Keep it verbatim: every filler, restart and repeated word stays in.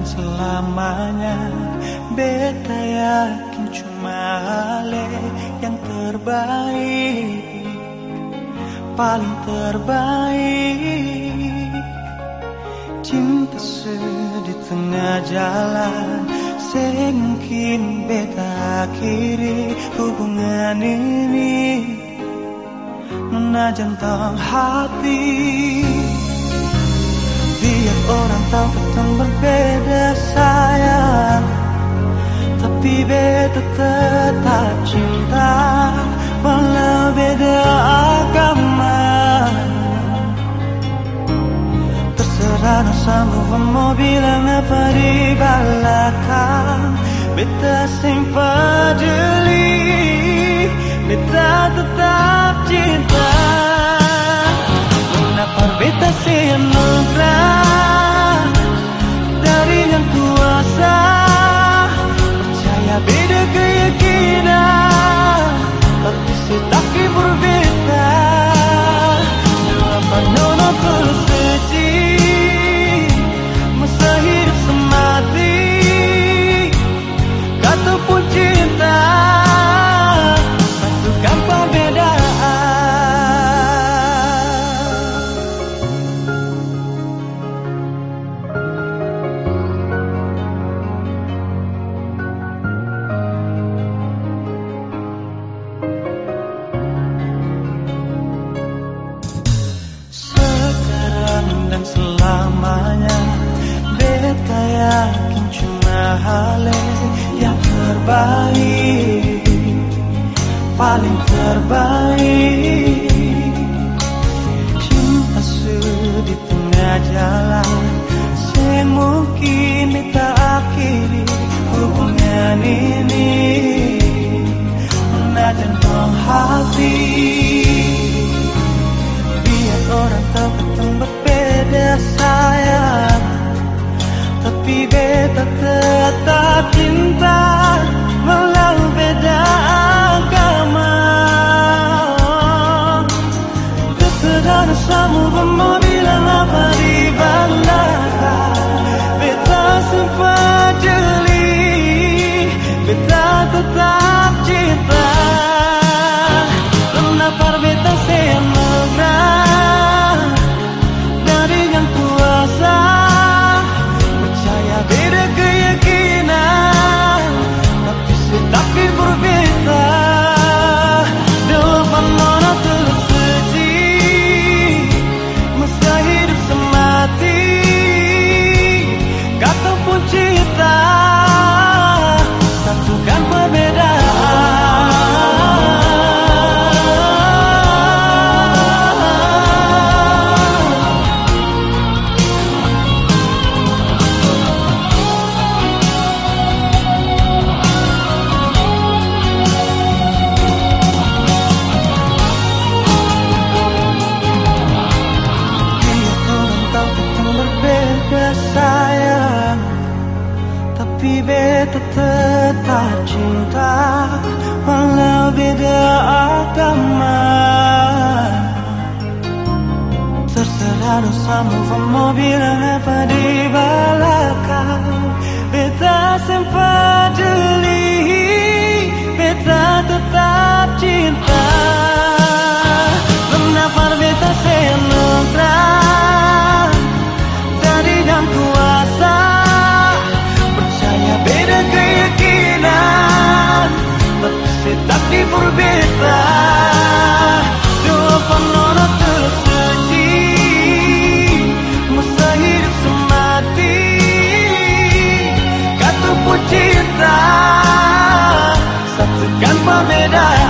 dan selamanya. Beta yakin cuma Ale yang terbaik, paling terbaik. Cinta sedih tengah jalan, semungkin beta akhiri hubungan ini. Menajan tong hati, biar orang tahu kita berbeda sayang, tapi beta tetap cinta walau beda agama. Terserah sama mau bilang apa di belakang, beta sing peduli, beta tetap cinta. Mengapa beta sing anugerah dari yang kuasa, percaya beda keyakinan, tapi setaki berbeda. Mengapa nono tulus suci, masa hidup semati, kata pun cinta, satukan perbedaan. Sekarang dan selamanya, beta yakin cuma Ale yang terbaik, paling terbaik. Cinta sedih tengah jalan, semungkin beta akhiri hubungan ini. Menajan tong hati, biar orang tahu kita berbeda sayang, tapi beta tetap cinta walau beda agama. Terserah sama mau bilang apa di belakang, beta sempat jeli, beta tetap cinta. Kenapa beta semoga dari yang kuasa, percaya beda keyakinan, tapi setaki berbeda. Depan mana tulus suci, masa hidup semati, kata pun cinta, satukan perbedaan. Sayang, tapi beta tetap cinta walau beda agama. Terserah dosamu mau bilang apa di belakang, beta sempat jeli, beta tetap cinta. Kenapa beta senugrah dari yang kuasa, percaya beda keyakinan, tapi setaki berbeda. Dua penono tulus suci, masa hidup semati, kata pun cinta, satukan perbedaan.